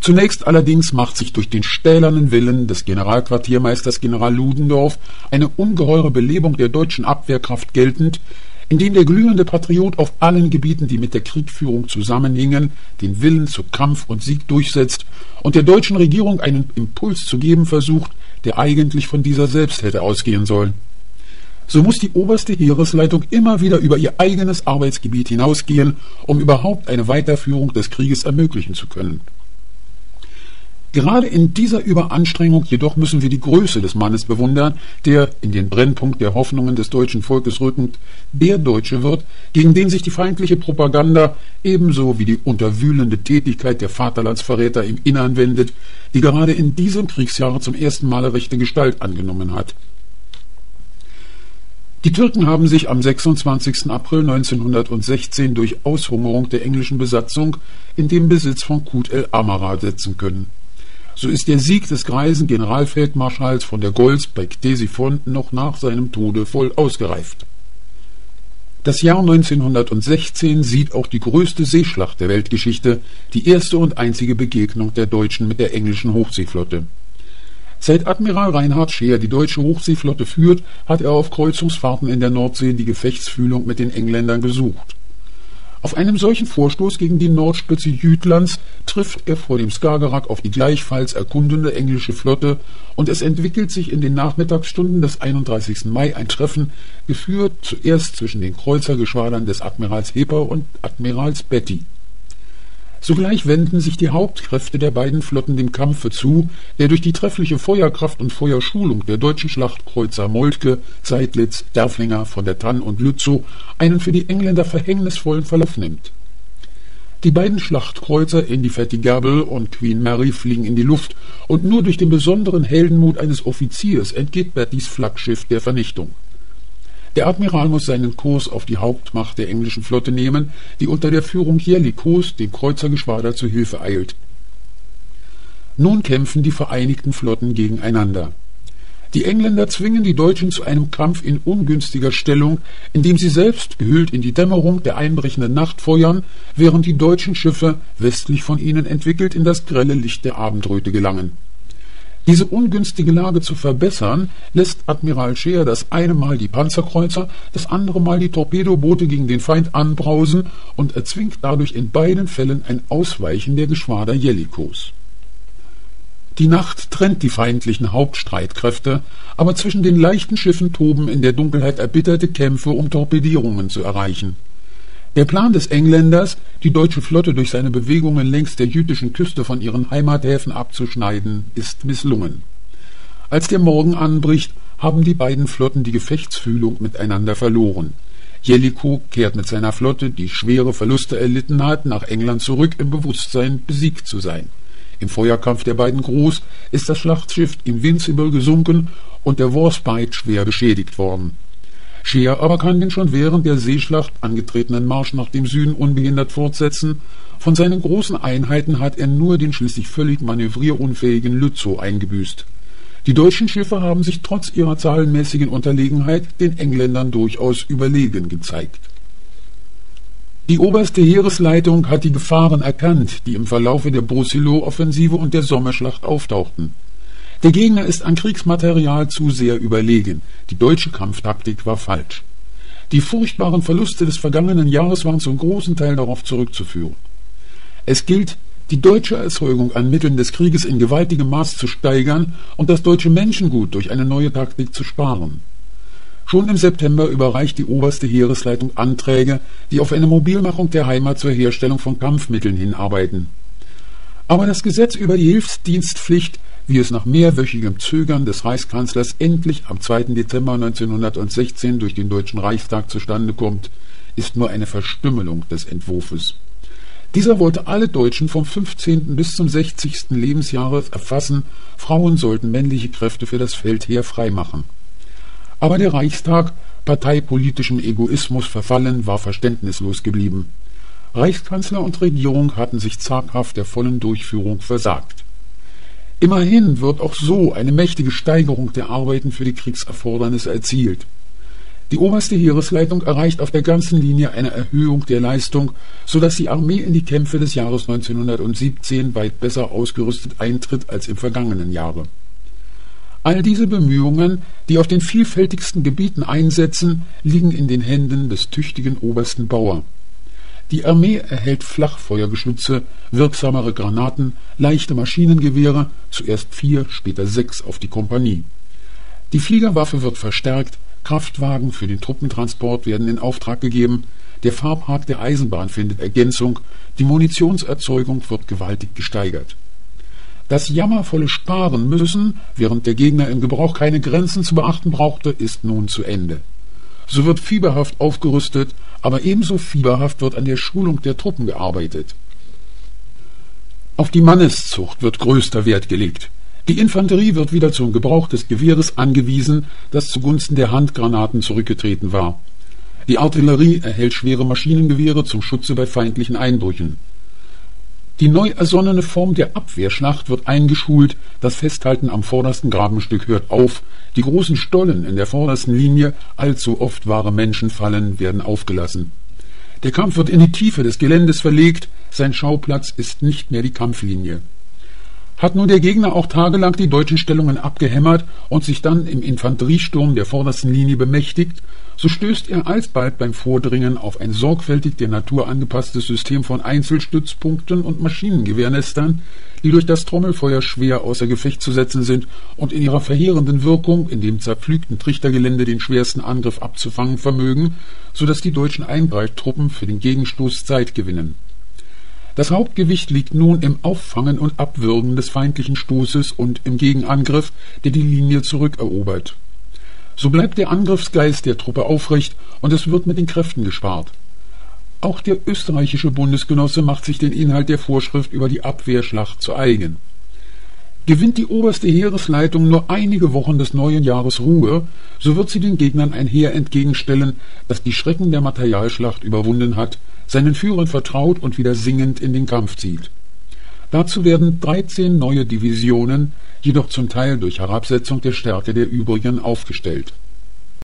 Zunächst allerdings macht sich durch den stählernen Willen des Generalquartiermeisters General Ludendorff eine ungeheure Belebung der deutschen Abwehrkraft geltend, indem der glühende Patriot auf allen Gebieten, die mit der Kriegführung zusammenhingen, den Willen zu Kampf und Sieg durchsetzt und der deutschen Regierung einen Impuls zu geben versucht, der eigentlich von dieser selbst hätte ausgehen sollen. So muss die oberste Heeresleitung immer wieder über ihr eigenes Arbeitsgebiet hinausgehen, um überhaupt eine Weiterführung des Krieges ermöglichen zu können. Gerade in dieser Überanstrengung jedoch müssen wir die Größe des Mannes bewundern, der, in den Brennpunkt der Hoffnungen des deutschen Volkes rückend, der Deutsche wird, gegen den sich die feindliche Propaganda ebenso wie die unterwühlende Tätigkeit der Vaterlandsverräter im Innern wendet, die gerade in diesem Kriegsjahr zum ersten Mal rechte Gestalt angenommen hat. Die Türken haben sich am 26. April 1916 durch Aushungerung der englischen Besatzung in den Besitz von Kut el-Amara setzen können. So ist der Sieg des greisen Generalfeldmarschalls von der Goltz bei Ctesiphon noch nach seinem Tode voll ausgereift. Das Jahr 1916 sieht auch die größte Seeschlacht der Weltgeschichte, die erste und einzige Begegnung der Deutschen mit der englischen Hochseeflotte. Seit Admiral Reinhard Scheer die deutsche Hochseeflotte führt, hat er auf Kreuzungsfahrten in der Nordsee die Gefechtsfühlung mit den Engländern gesucht. Auf einem solchen Vorstoß gegen die Nordspitze Jütlands trifft er vor dem Skagerrak auf die gleichfalls erkundende englische Flotte und es entwickelt sich in den Nachmittagsstunden des 31. Mai ein Treffen, geführt zuerst zwischen den Kreuzergeschwadern des Admirals Hipper und Admirals Beatty. Sogleich wenden sich die Hauptkräfte der beiden Flotten dem Kampfe zu, der durch die treffliche Feuerkraft und Feuerschulung der deutschen Schlachtkreuzer Moltke, Seydlitz, Derfflinger, von der Tann und Lützow einen für die Engländer verhängnisvollen Verlauf nimmt. Die beiden Schlachtkreuzer Indefatigable und Queen Mary fliegen in die Luft und nur durch den besonderen Heldenmut eines Offiziers entgeht Beattys Flaggschiff der Vernichtung. Der Admiral muss seinen Kurs auf die Hauptmacht der englischen Flotte nehmen, die unter der Führung Jellicoes dem Kreuzergeschwader zu Hilfe eilt. Nun kämpfen die vereinigten Flotten gegeneinander. Die Engländer zwingen die Deutschen zu einem Kampf in ungünstiger Stellung, indem sie selbst, gehüllt in die Dämmerung der einbrechenden Nacht, feuern, während die deutschen Schiffe, westlich von ihnen entwickelt, in das grelle Licht der Abendröte gelangen. Diese ungünstige Lage zu verbessern, lässt Admiral Scheer das eine Mal die Panzerkreuzer, das andere Mal die Torpedoboote gegen den Feind anbrausen und erzwingt dadurch in beiden Fällen ein Ausweichen der Geschwader Jellicoes. Die Nacht trennt die feindlichen Hauptstreitkräfte, aber zwischen den leichten Schiffen toben in der Dunkelheit erbitterte Kämpfe, um Torpedierungen zu erreichen. Der Plan des Engländers, die deutsche Flotte durch seine Bewegungen längs der jütischen Küste von ihren Heimathäfen abzuschneiden, ist misslungen. Als der Morgen anbricht, haben die beiden Flotten die Gefechtsfühlung miteinander verloren. Jellicoe kehrt mit seiner Flotte, die schwere Verluste erlitten hat, nach England zurück, im Bewusstsein, besiegt zu sein. Im Feuerkampf der beiden Gros ist das Schlachtschiff Invincible gesunken und der Warspite schwer beschädigt worden. Scheer aber kann den schon während der Seeschlacht angetretenen Marsch nach dem Süden unbehindert fortsetzen. Von seinen großen Einheiten hat er nur den schließlich völlig manövrierunfähigen Lützow eingebüßt. Die deutschen Schiffe haben sich trotz ihrer zahlenmäßigen Unterlegenheit den Engländern durchaus überlegen gezeigt. Die oberste Heeresleitung hat die Gefahren erkannt, die im Verlaufe der Brusilov-Offensive und der Sommerschlacht auftauchten. Der Gegner ist an Kriegsmaterial zu sehr überlegen. Die deutsche Kampftaktik war falsch. Die furchtbaren Verluste des vergangenen Jahres waren zum großen Teil darauf zurückzuführen. Es gilt, die deutsche Erzeugung an Mitteln des Krieges in gewaltigem Maß zu steigern und das deutsche Menschengut durch eine neue Taktik zu sparen. Schon im September überreicht die oberste Heeresleitung Anträge, die auf eine Mobilmachung der Heimat zur Herstellung von Kampfmitteln hinarbeiten. Aber das Gesetz über die Hilfsdienstpflicht, wie es nach mehrwöchigem Zögern des Reichskanzlers endlich am 2. Dezember 1916 durch den Deutschen Reichstag zustande kommt, ist nur eine Verstümmelung des Entwurfes. Dieser wollte alle Deutschen vom 15. bis zum 60. Lebensjahre erfassen, Frauen sollten männliche Kräfte für das Feldheer freimachen. Aber der Reichstag, parteipolitischem Egoismus verfallen, war verständnislos geblieben. Reichskanzler und Regierung hatten sich zaghaft der vollen Durchführung versagt. Immerhin wird auch so eine mächtige Steigerung der Arbeiten für die Kriegserfordernisse erzielt. Die oberste Heeresleitung erreicht auf der ganzen Linie eine Erhöhung der Leistung, sodass die Armee in die Kämpfe des Jahres 1917 weit besser ausgerüstet eintritt als im vergangenen Jahre. All diese Bemühungen, die auf den vielfältigsten Gebieten einsetzen, liegen in den Händen des tüchtigen Obersten Bauer. Die Armee erhält Flachfeuergeschütze, wirksamere Granaten, leichte Maschinengewehre, zuerst 4, später 6 auf die Kompanie. Die Fliegerwaffe wird verstärkt, Kraftwagen für den Truppentransport werden in Auftrag gegeben, der Fahrpark der Eisenbahn findet Ergänzung, die Munitionserzeugung wird gewaltig gesteigert. Das jammervolle Sparen müssen, während der Gegner im Gebrauch keine Grenzen zu beachten brauchte, ist nun zu Ende. So wird fieberhaft aufgerüstet, aber ebenso fieberhaft wird an der Schulung der Truppen gearbeitet. Auf die Manneszucht wird größter Wert gelegt. Die Infanterie wird wieder zum Gebrauch des Gewehres angewiesen, das zugunsten der Handgranaten zurückgetreten war. Die Artillerie erhält schwere Maschinengewehre zum Schutze bei feindlichen Einbrüchen. Die neu ersonnene Form der Abwehrschlacht wird eingeschult, das Festhalten am vordersten Grabenstück hört auf, die großen Stollen in der vordersten Linie, allzu oft wahre Menschenfallen, werden aufgelassen. Der Kampf wird in die Tiefe des Geländes verlegt, sein Schauplatz ist nicht mehr die Kampflinie. Hat nun der Gegner auch tagelang die deutschen Stellungen abgehämmert und sich dann im Infanteriesturm der vordersten Linie bemächtigt, so stößt er alsbald beim Vordringen auf ein sorgfältig der Natur angepasstes System von Einzelstützpunkten und Maschinengewehrnestern, die durch das Trommelfeuer schwer außer Gefecht zu setzen sind und in ihrer verheerenden Wirkung in dem zerpflügten Trichtergelände den schwersten Angriff abzufangen vermögen, so dass die deutschen Eingreiftruppen für den Gegenstoß Zeit gewinnen. Das Hauptgewicht liegt nun im Auffangen und Abwürgen des feindlichen Stoßes und im Gegenangriff, der die Linie zurückerobert. So bleibt der Angriffsgeist der Truppe aufrecht und es wird mit den Kräften gespart. Auch der österreichische Bundesgenosse macht sich den Inhalt der Vorschrift über die Abwehrschlacht zu eigen. Gewinnt die oberste Heeresleitung nur einige Wochen des neuen Jahres Ruhe, so wird sie den Gegnern ein Heer entgegenstellen, das die Schrecken der Materialschlacht überwunden hat, seinen Führern vertraut und wieder singend in den Kampf zieht. Dazu werden 13 neue Divisionen, jedoch zum Teil durch Herabsetzung der Stärke der übrigen, aufgestellt.